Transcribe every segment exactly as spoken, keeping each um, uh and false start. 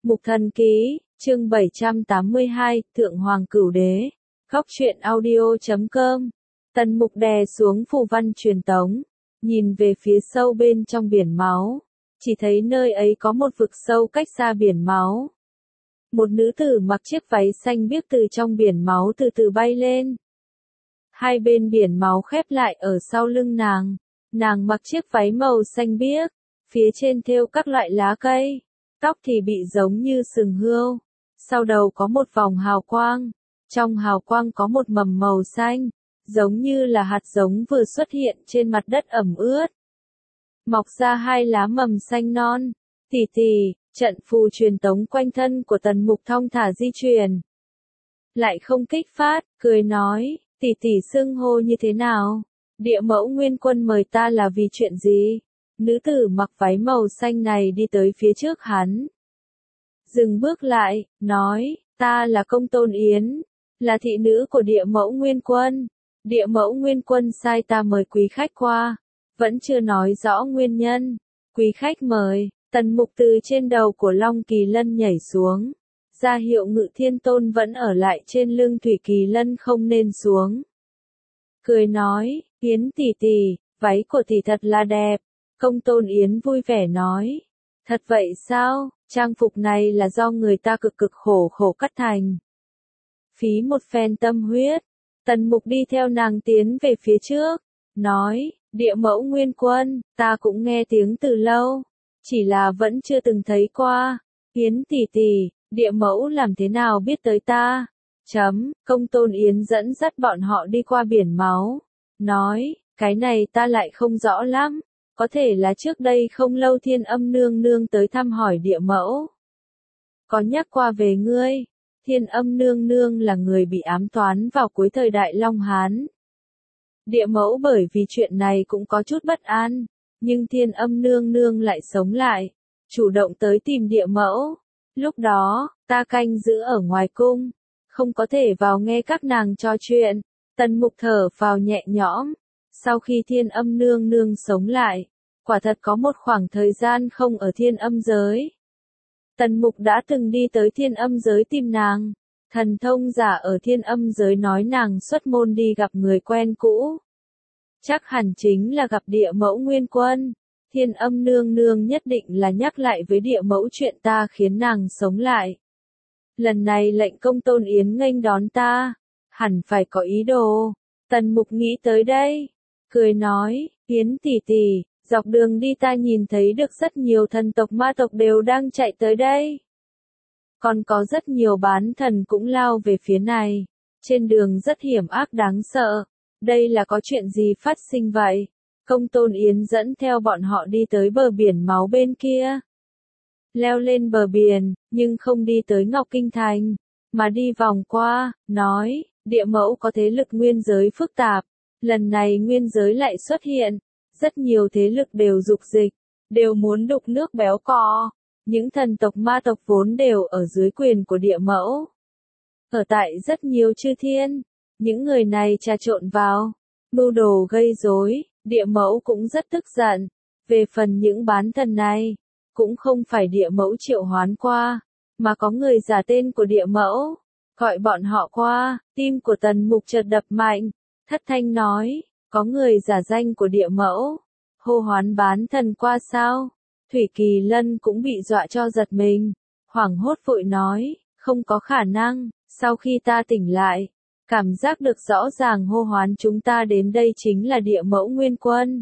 Mục Thần Ký, chương bảy trăm tám mươi hai, Thượng Hoàng Cửu Đế. Góc truyện audio chấm com. Tần Mục đè xuống phù văn truyền tống, nhìn về phía sâu bên trong biển máu, chỉ thấy nơi ấy có một vực sâu cách xa biển máu. Một nữ tử mặc chiếc váy xanh biếc từ trong biển máu từ từ bay lên. Hai bên biển máu khép lại ở sau lưng nàng. Nàng mặc chiếc váy màu xanh biếc, phía trên thêu các loại lá cây, tóc thì bị giống như sừng hươu. Sau đầu có một vòng hào quang, trong hào quang có một mầm màu xanh, giống như là hạt giống vừa xuất hiện trên mặt đất ẩm ướt. Mọc ra hai lá mầm xanh non, tỉ tỉ, trận phù truyền tống quanh thân của Tần Mục thong thả di chuyển. Lại không kích phát, cười nói, tỉ tỉ xưng hô như thế nào? Địa Mẫu Nguyên Quân mời ta là vì chuyện gì? Nữ tử mặc váy màu xanh này đi tới phía trước hắn. Dừng bước lại, nói, ta là Công Tôn Yến, là thị nữ của Địa Mẫu Nguyên Quân. Địa Mẫu Nguyên Quân sai ta mời quý khách qua, vẫn chưa nói rõ nguyên nhân. Quý khách mời. Tần Mục từ trên đầu của Long Kỳ Lân nhảy xuống, ra hiệu Ngự Thiên Tôn vẫn ở lại trên lưng Thủy Kỳ Lân không nên xuống. Cười nói, Yến tỷ tỷ, váy của tỷ thật là đẹp. Công Tôn Yến vui vẻ nói, thật vậy sao, trang phục này là do người ta cực cực khổ khổ cắt thành. Phí một phen tâm huyết, Tần Mục đi theo nàng tiến về phía trước, nói, Địa Mẫu Nguyên Quân, ta cũng nghe tiếng từ lâu, chỉ là vẫn chưa từng thấy qua. Yến tỷ tỷ, Địa Mẫu làm thế nào biết tới ta? Chấm, Công Tôn Yến dẫn dắt bọn họ đi qua biển máu, nói, cái này ta lại không rõ lắm, có thể là trước đây không lâu Thiên Âm nương nương tới thăm hỏi Địa Mẫu. Có nhắc qua về ngươi, Thiên Âm nương nương là người bị ám toán vào cuối thời đại Long Hán. Địa Mẫu bởi vì chuyện này cũng có chút bất an, nhưng Thiên Âm nương nương lại sống lại, chủ động tới tìm Địa Mẫu. Lúc đó, ta canh giữ ở ngoài cung, không có thể vào nghe các nàng trò chuyện. Tần Mục thở phào nhẹ nhõm, sau khi Thiên Âm nương nương sống lại, quả thật có một khoảng thời gian không ở Thiên Âm giới. Tần Mục đã từng đi tới Thiên Âm giới tìm nàng, thần thông giả ở Thiên Âm giới nói nàng xuất môn đi gặp người quen cũ. Chắc hẳn chính là gặp Địa Mẫu Nguyên Quân. Thiên Âm nương nương nhất định là nhắc lại với Địa Mẫu chuyện ta khiến nàng sống lại. Lần này lệnh Công Tôn Yến nghênh đón ta, hẳn phải có ý đồ. Tần Mục nghĩ tới đây, cười nói, Yến tỷ tỷ, dọc đường đi ta nhìn thấy được rất nhiều thần tộc ma tộc đều đang chạy tới đây. Còn có rất nhiều bán thần cũng lao về phía này, trên đường rất hiểm ác đáng sợ. Đây là có chuyện gì phát sinh vậy? Công Tôn Yến dẫn theo bọn họ đi tới bờ biển máu bên kia. Leo lên bờ biển, nhưng không đi tới Ngọc Kinh Thành, mà đi vòng qua, nói, Địa Mẫu có thế lực nguyên giới phức tạp. Lần này nguyên giới lại xuất hiện, rất nhiều thế lực đều dục dịch, đều muốn đục nước béo cò. Những thần tộc ma tộc vốn đều ở dưới quyền của Địa Mẫu. Ở tại rất nhiều chư thiên, những người này trà trộn vào, mưu đồ gây rối, Địa Mẫu cũng rất tức giận. Về phần những bán thần này, cũng không phải Địa Mẫu triệu hoán qua, mà có người giả tên của Địa Mẫu, gọi bọn họ qua. Tim của Tần Mục chợt đập mạnh, thất thanh nói, có người giả danh của Địa Mẫu, hô hoán bán thần qua sao? Thủy Kỳ Lân cũng bị dọa cho giật mình, hoảng hốt vội nói, không có khả năng. Sau khi ta tỉnh lại, cảm giác được rõ ràng hô hoán chúng ta đến đây chính là Địa Mẫu Nguyên Quân.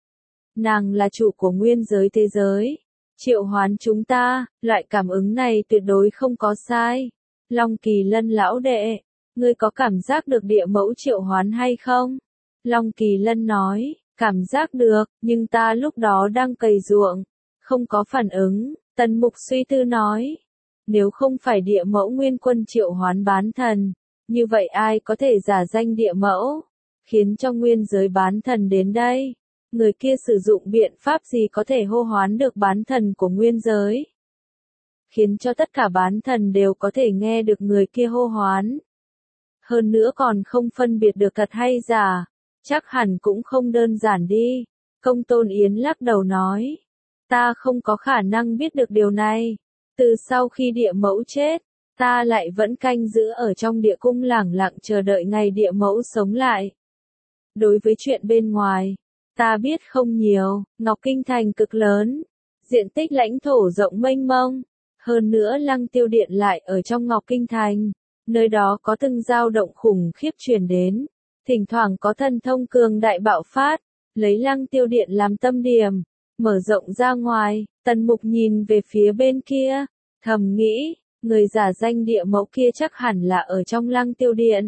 Nàng là chủ của nguyên giới thế giới, triệu hoán chúng ta, loại cảm ứng này tuyệt đối không có sai. Long Kỳ Lân lão đệ, ngươi có cảm giác được Địa Mẫu triệu hoán hay không? Long Kỳ Lân nói, cảm giác được, nhưng ta lúc đó đang cày ruộng, không có phản ứng. Tần Mục suy tư nói, nếu không phải Địa Mẫu Nguyên Quân triệu hoán bán thần, như vậy ai có thể giả danh Địa Mẫu, khiến cho nguyên giới bán thần đến đây? Người kia sử dụng biện pháp gì có thể hô hoán được bán thần của nguyên giới, khiến cho tất cả bán thần đều có thể nghe được người kia hô hoán? Hơn nữa còn không phân biệt được thật hay giả, chắc hẳn cũng không đơn giản đi. Công Tôn Yến lắc đầu nói, ta không có khả năng biết được điều này. Từ sau khi địa mẫu chết, ta lại vẫn canh giữ ở trong địa cung lẳng lặng chờ đợi ngày địa mẫu sống lại. Đối với chuyện bên ngoài, ta biết không nhiều. Ngọc Kinh Thành cực lớn, diện tích lãnh thổ rộng mênh mông. Hơn nữa Lăng Tiêu Điện lại ở trong Ngọc Kinh Thành, nơi đó có từng dao động khủng khiếp truyền đến. Thỉnh thoảng có thần thông cường đại bạo phát, lấy Lăng Tiêu Điện làm tâm điểm, mở rộng ra ngoài. Tần Mục nhìn về phía bên kia, thầm nghĩ, người giả danh địa mẫu kia chắc hẳn là ở trong Lăng Tiêu Điện.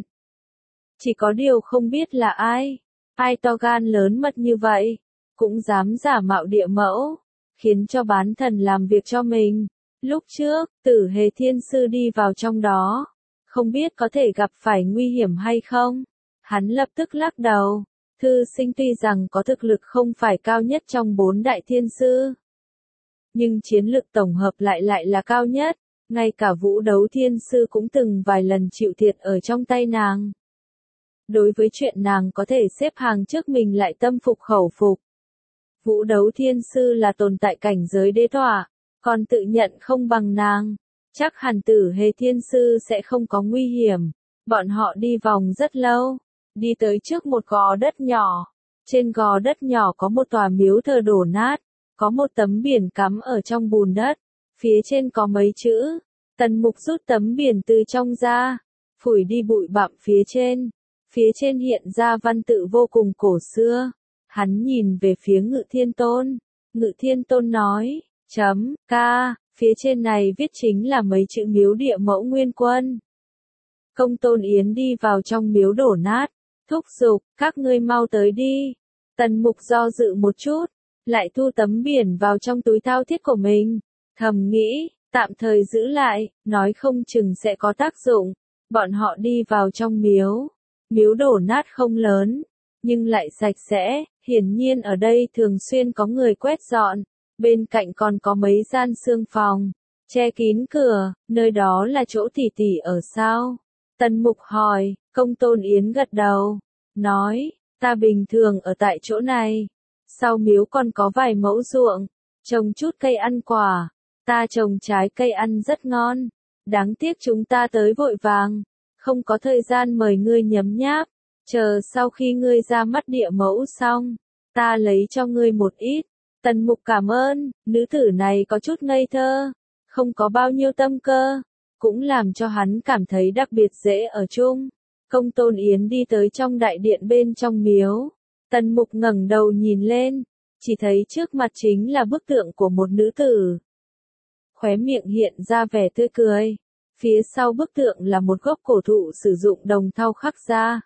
Chỉ có điều không biết là ai, ai to gan lớn mật như vậy, cũng dám giả mạo địa mẫu, khiến cho bán thần làm việc cho mình. Lúc trước, Tử Hề Thiên Sư đi vào trong đó, không biết có thể gặp phải nguy hiểm hay không. Hắn lập tức lắc đầu, thư sinh tuy rằng có thực lực không phải cao nhất trong bốn đại thiên sư, nhưng chiến lực tổng hợp lại lại là cao nhất, ngay cả Vũ Đấu Thiên Sư cũng từng vài lần chịu thiệt ở trong tay nàng. Đối với chuyện nàng có thể xếp hàng trước mình lại tâm phục khẩu phục. Vũ Đấu Thiên Sư là tồn tại cảnh giới đế tọa, còn tự nhận không bằng nàng, chắc hẳn Tử Hề Thiên Sư sẽ không có nguy hiểm. Bọn họ đi vòng rất lâu, đi tới trước một gò đất nhỏ. Trên gò đất nhỏ có một tòa miếu thờ đổ nát, có một tấm biển cắm ở trong bùn đất, phía trên có mấy chữ. Tần Mục rút tấm biển từ trong ra, phủi đi bụi bặm phía trên. Phía trên hiện ra văn tự vô cùng cổ xưa. Hắn nhìn về phía Ngự Thiên Tôn. Ngự Thiên Tôn nói, chấm, ca, phía trên này viết chính là mấy chữ miếu địa mẫu nguyên quân. Công Tôn Yến đi vào trong miếu đổ nát, thúc giục, các ngươi mau tới đi. Tần Mục do dự một chút, lại thu tấm biển vào trong túi thao thiết của mình. Thầm nghĩ, tạm thời giữ lại, nói không chừng sẽ có tác dụng. Bọn họ đi vào trong miếu. Miếu đổ nát không lớn, nhưng lại sạch sẽ, hiển nhiên ở đây thường xuyên có người quét dọn. Bên cạnh còn có mấy gian xương phòng, che kín cửa, nơi đó là chỗ tỷ tỷ ở sao? Tần Mục hỏi, Công Tôn Yến gật đầu, nói, ta bình thường ở tại chỗ này. Sau miếu còn có vài mẫu ruộng, trồng chút cây ăn quả, ta trồng trái cây ăn rất ngon. Đáng tiếc chúng ta tới vội vàng, không có thời gian mời ngươi nhấm nháp, chờ sau khi ngươi ra mắt địa mẫu xong, ta lấy cho ngươi một ít. Tần Mục cảm ơn, nữ tử này có chút ngây thơ, không có bao nhiêu tâm cơ, cũng làm cho hắn cảm thấy đặc biệt dễ ở chung. Công Tôn Yến đi tới trong đại điện bên trong miếu, Tần Mục ngẩng đầu nhìn lên, chỉ thấy trước mặt chính là bức tượng của một nữ tử. Khóe miệng hiện ra vẻ tươi cười. Phía sau bức tượng là một gốc cổ thụ sử dụng đồng thau khắc ra.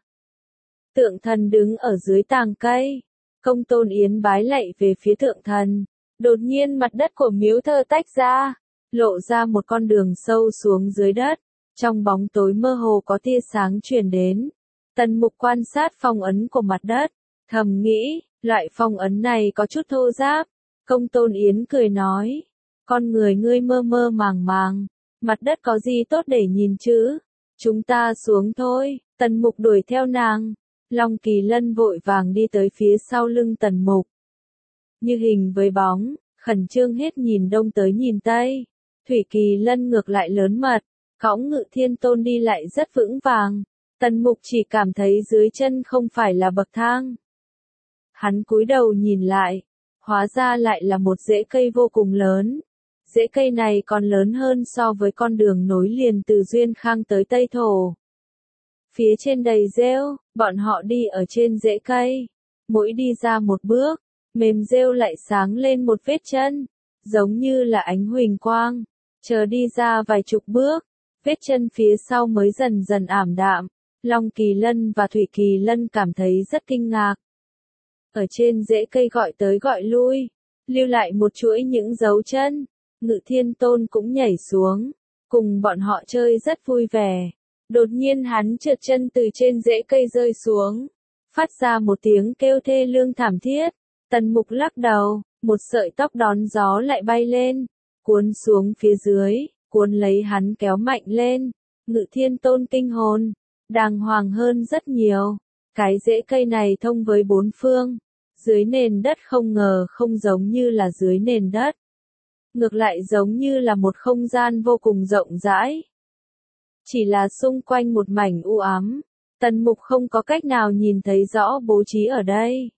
Tượng thần đứng ở dưới tàng cây. Công Tôn Yến bái lạy về phía tượng thần. Đột nhiên mặt đất của miếu thờ tách ra, lộ ra một con đường sâu xuống dưới đất. Trong bóng tối mơ hồ có tia sáng truyền đến. Tần Mục quan sát phong ấn của mặt đất, thầm nghĩ, loại phong ấn này có chút thô ráp. Công Tôn Yến cười nói, con người ngươi mơ mơ màng màng. Mặt đất có gì tốt để nhìn chứ? Chúng ta xuống thôi. Tần Mục đuổi theo nàng. Long Kỳ Lân vội vàng đi tới phía sau lưng Tần Mục. Như hình với bóng, khẩn trương hết nhìn đông tới nhìn tây. Thủy Kỳ Lân ngược lại lớn mật, cõng Ngự Thiên Tôn đi lại rất vững vàng. Tần Mục chỉ cảm thấy dưới chân không phải là bậc thang. Hắn cúi đầu nhìn lại, hóa ra lại là một rễ cây vô cùng lớn. Rễ cây này còn lớn hơn so với con đường nối liền từ Duyên Khang tới Tây Thổ. Phía trên đầy rêu, bọn họ đi ở trên rễ cây. Mỗi đi ra một bước, mềm rêu lại sáng lên một vết chân, giống như là ánh huỳnh quang. Chờ đi ra vài chục bước, vết chân phía sau mới dần dần ảm đạm. Long Kỳ Lân và Thủy Kỳ Lân cảm thấy rất kinh ngạc. Ở trên rễ cây gọi tới gọi lui, lưu lại một chuỗi những dấu chân. Ngự Thiên Tôn cũng nhảy xuống, cùng bọn họ chơi rất vui vẻ. Đột nhiên hắn trượt chân từ trên rễ cây rơi xuống, phát ra một tiếng kêu thê lương thảm thiết. Tần Mục lắc đầu, một sợi tóc đón gió lại bay lên, cuốn xuống phía dưới, cuốn lấy hắn kéo mạnh lên. Ngự Thiên Tôn kinh hồn, đàng hoàng hơn rất nhiều. Cái rễ cây này thông với bốn phương, dưới nền đất không ngờ không giống như là dưới nền đất. ngược lại giống như là một không gian vô cùng rộng rãi. Chỉ là xung quanh một mảnh u ám, Tần Mục không có cách nào nhìn thấy rõ bố trí ở đây.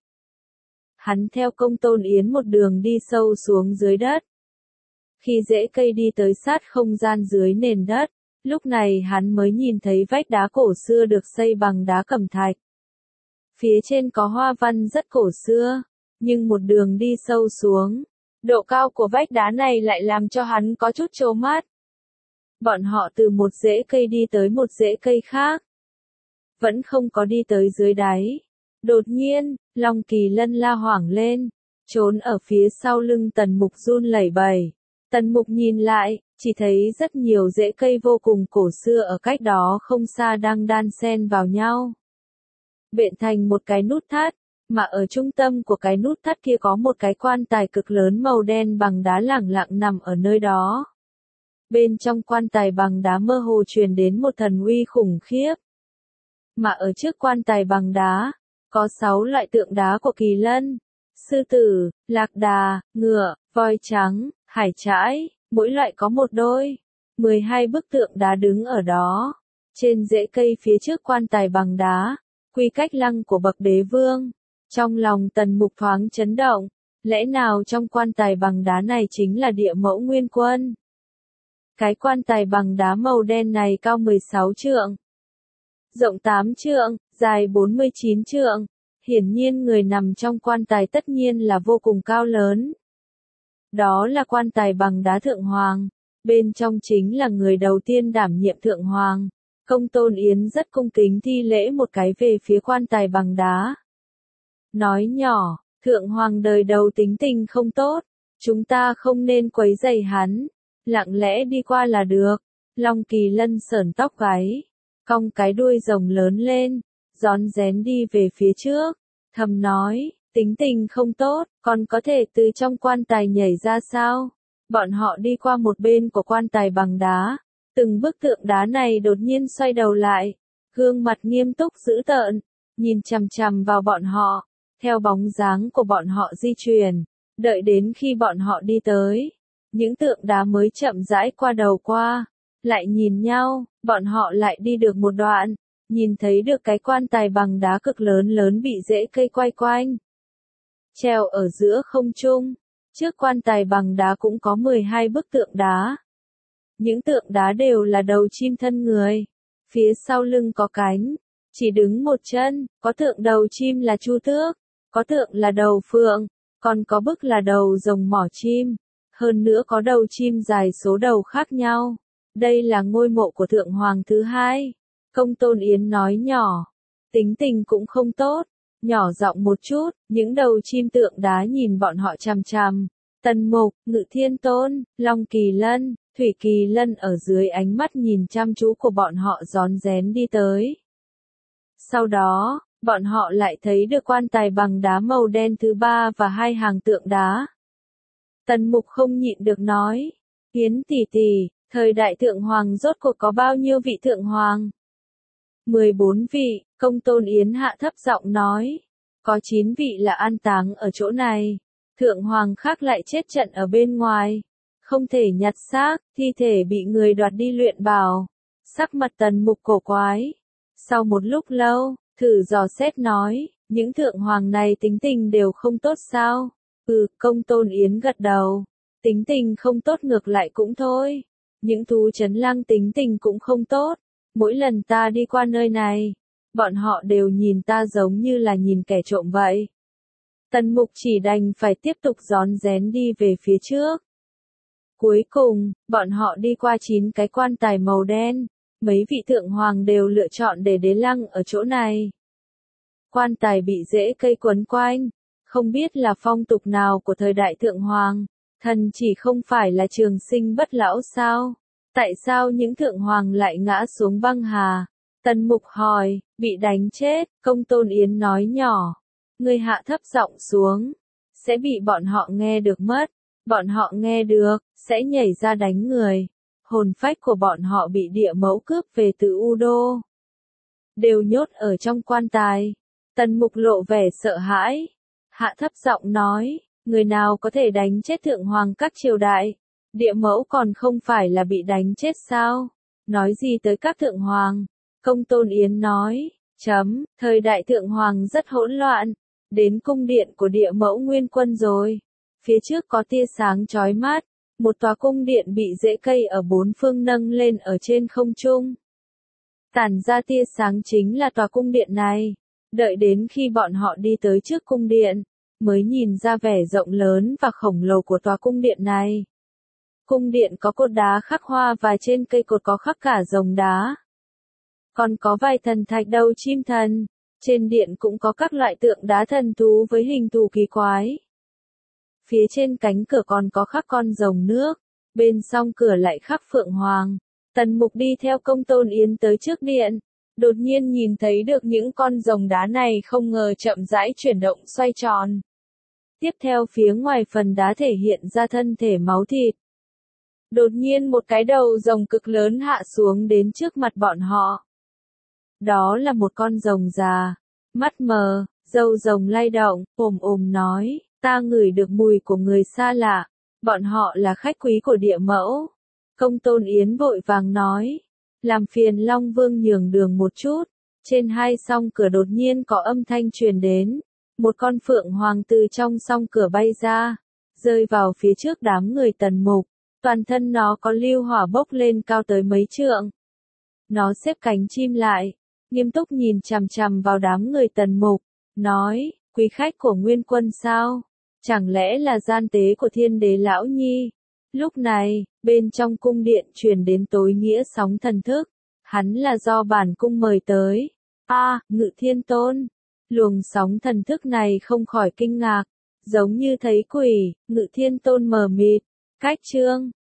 Hắn theo Công Tôn Yến một đường đi sâu xuống dưới đất. Khi rễ cây đi tới sát không gian dưới nền đất, lúc này hắn mới nhìn thấy vách đá cổ xưa được xây bằng đá cẩm thạch. Phía trên có hoa văn rất cổ xưa, nhưng một đường đi sâu xuống, độ cao của vách đá này lại làm cho hắn có chút trố mắt. Bọn họ từ một rễ cây đi tới một rễ cây khác, vẫn không có đi tới dưới đáy. Đột nhiên, Long Kỳ Lân la hoảng lên, trốn ở phía sau lưng Tần Mục run lẩy bẩy. Tần Mục nhìn lại, chỉ thấy rất nhiều rễ cây vô cùng cổ xưa ở cách đó không xa đang đan xen vào nhau, bện thành một cái nút thắt, mà ở trung tâm của cái nút thắt kia có một cái quan tài cực lớn màu đen bằng đá lẳng lặng nằm ở nơi đó. Bên trong quan tài bằng đá mơ hồ truyền đến một thần uy khủng khiếp. Mà ở trước quan tài bằng đá, có sáu loại tượng đá của kỳ lân, sư tử, lạc đà, ngựa, voi trắng, hải trãi, mỗi loại có một đôi. mười hai bức tượng đá đứng ở đó. Trên rễ cây phía trước quan tài bằng đá, quy cách lăng của bậc đế vương. Trong lòng Tần Mục thoáng chấn động, lẽ nào trong quan tài bằng đá này chính là địa mẫu nguyên quân? Cái quan tài bằng đá màu đen này cao mười sáu trượng, rộng tám trượng, dài bốn mươi chín trượng. Hiển nhiên người nằm trong quan tài tất nhiên là vô cùng cao lớn. Đó là quan tài bằng đá thượng hoàng, bên trong chính là người đầu tiên đảm nhiệm thượng hoàng. Công Tôn Yến rất cung kính thi lễ một cái về phía quan tài bằng đá. Nói nhỏ, thượng hoàng đời đầu tính tình không tốt, chúng ta không nên quấy rầy hắn, lặng lẽ đi qua là được. Long Kỳ Lân sởn tóc gáy, cong cái đuôi rồng lớn lên, rón rén đi về phía trước, thầm nói, tính tình không tốt, còn có thể từ trong quan tài nhảy ra sao? Bọn họ đi qua một bên của quan tài bằng đá, từng bức tượng đá này đột nhiên xoay đầu lại, gương mặt nghiêm túc dữ tợn, nhìn chằm chằm vào bọn họ, theo bóng dáng của bọn họ di chuyển, đợi đến khi bọn họ đi tới, những tượng đá mới chậm rãi qua đầu qua, lại nhìn nhau, bọn họ lại đi được một đoạn, nhìn thấy được cái quan tài bằng đá cực lớn lớn bị rễ cây quay quanh, treo ở giữa không trung. Trước quan tài bằng đá cũng có mười hai bức tượng đá. Những tượng đá đều là đầu chim thân người, phía sau lưng có cánh, chỉ đứng một chân, có tượng đầu chim là chu tước, có tượng là đầu phượng, còn có bức là đầu rồng mỏ chim, hơn nữa có đầu chim dài số đầu khác nhau. Đây là ngôi mộ của thượng hoàng thứ hai. Công Tôn Yến nói nhỏ, tính tình cũng không tốt, nhỏ giọng một chút, những đầu chim tượng đá nhìn bọn họ chằm chằm. Tần Mục, Ngự Thiên Tôn, Long Kỳ Lân, Thủy Kỳ Lân ở dưới ánh mắt nhìn chăm chú của bọn họ rón rén đi tới. Sau đó, bọn họ lại thấy được quan tài bằng đá màu đen thứ ba và hai hàng tượng đá. Tần Mục không nhịn được nói, Yến tỷ tỷ, thời đại thượng hoàng rốt cuộc có bao nhiêu vị thượng hoàng? mười bốn vị, Công Tôn Yến hạ thấp giọng nói, có chín vị là an táng ở chỗ này, thượng hoàng khác lại chết trận ở bên ngoài, không thể nhặt xác, thi thể bị người đoạt đi luyện bảo. Sắc mặt Tần Mục cổ quái. Sau một lúc lâu, thử dò xét nói, những thượng hoàng này tính tình đều không tốt sao? Ừ, Công Tôn Yến gật đầu. Tính tình không tốt ngược lại cũng thôi. Những thú trấn lăng tính tình cũng không tốt. Mỗi lần ta đi qua nơi này, bọn họ đều nhìn ta giống như là nhìn kẻ trộm vậy. Tần Mục chỉ đành phải tiếp tục rón rén đi về phía trước. Cuối cùng, bọn họ đi qua chín cái quan tài màu đen, mấy vị thượng hoàng đều lựa chọn để đế lăng ở chỗ này. Quan tài bị rễ cây quấn quanh, không biết là phong tục nào của thời đại thượng hoàng, thần chỉ không phải là trường sinh bất lão sao? Tại sao những thượng hoàng lại ngã xuống băng hà? Tần Mục hỏi, bị đánh chết, Công Tôn Yến nói nhỏ, người hạ thấp giọng xuống, sẽ bị bọn họ nghe được mất, bọn họ nghe được, sẽ nhảy ra đánh người, hồn phách của bọn họ bị địa mẫu cướp về từ U Đô, đều nhốt ở trong quan tài. Tần Mục lộ vẻ sợ hãi, hạ thấp giọng nói, người nào có thể đánh chết thượng hoàng các triều đại, Địa mẫu còn không phải là bị đánh chết sao? Nói gì tới các thượng hoàng? Công Tôn Yến nói, chấm, thời đại thượng hoàng rất hỗn loạn, đến cung điện của địa mẫu nguyên quân rồi. Phía trước có tia sáng chói mắt, một tòa cung điện bị rễ cây ở bốn phương nâng lên ở trên không trung. Tản ra tia sáng chính là tòa cung điện này. Đợi đến khi bọn họ đi tới trước cung điện, mới nhìn ra vẻ rộng lớn và khổng lồ của tòa cung điện này. Cung điện có cột đá khắc hoa và trên cây cột có khắc cả rồng đá. Còn có vài thần thạch đầu chim thần, trên điện cũng có các loại tượng đá thần thú với hình thù kỳ quái. Phía trên cánh cửa còn có khắc con rồng nước, bên song cửa lại khắc phượng hoàng. Tần Mục đi theo Công Tôn Yến tới trước điện, đột nhiên nhìn thấy được những con rồng đá này không ngờ chậm rãi chuyển động xoay tròn. Tiếp theo phía ngoài phần đá thể hiện ra thân thể máu thịt. Đột nhiên một cái đầu rồng cực lớn hạ xuống đến trước mặt bọn họ. Đó là một con rồng già, mắt mờ, râu rồng lay động, ồm ồm nói, ta ngửi được mùi của người xa lạ, bọn họ là khách quý của địa mẫu. Công Tôn Yến vội vàng nói, làm phiền Long Vương nhường đường một chút. Trên hai song cửa đột nhiên có âm thanh truyền đến, một con phượng hoàng từ trong song cửa bay ra, rơi vào phía trước đám người Tần Mục, toàn thân nó có lưu hỏa bốc lên cao tới mấy trượng. Nó xếp cánh chim lại, nghiêm túc nhìn chằm chằm vào đám người Tần Mục, nói, quý khách của Nguyên Quân sao? Chẳng lẽ là gian tế của Thiên Đế Lão Nhi? Lúc này, bên trong cung điện truyền đến tối nghĩa sóng thần thức, hắn là do bản cung mời tới. A, à, Ngự Thiên Tôn. Luồng sóng thần thức này không khỏi kinh ngạc, giống như thấy quỷ. Ngự Thiên Tôn mờ mịt, cách chương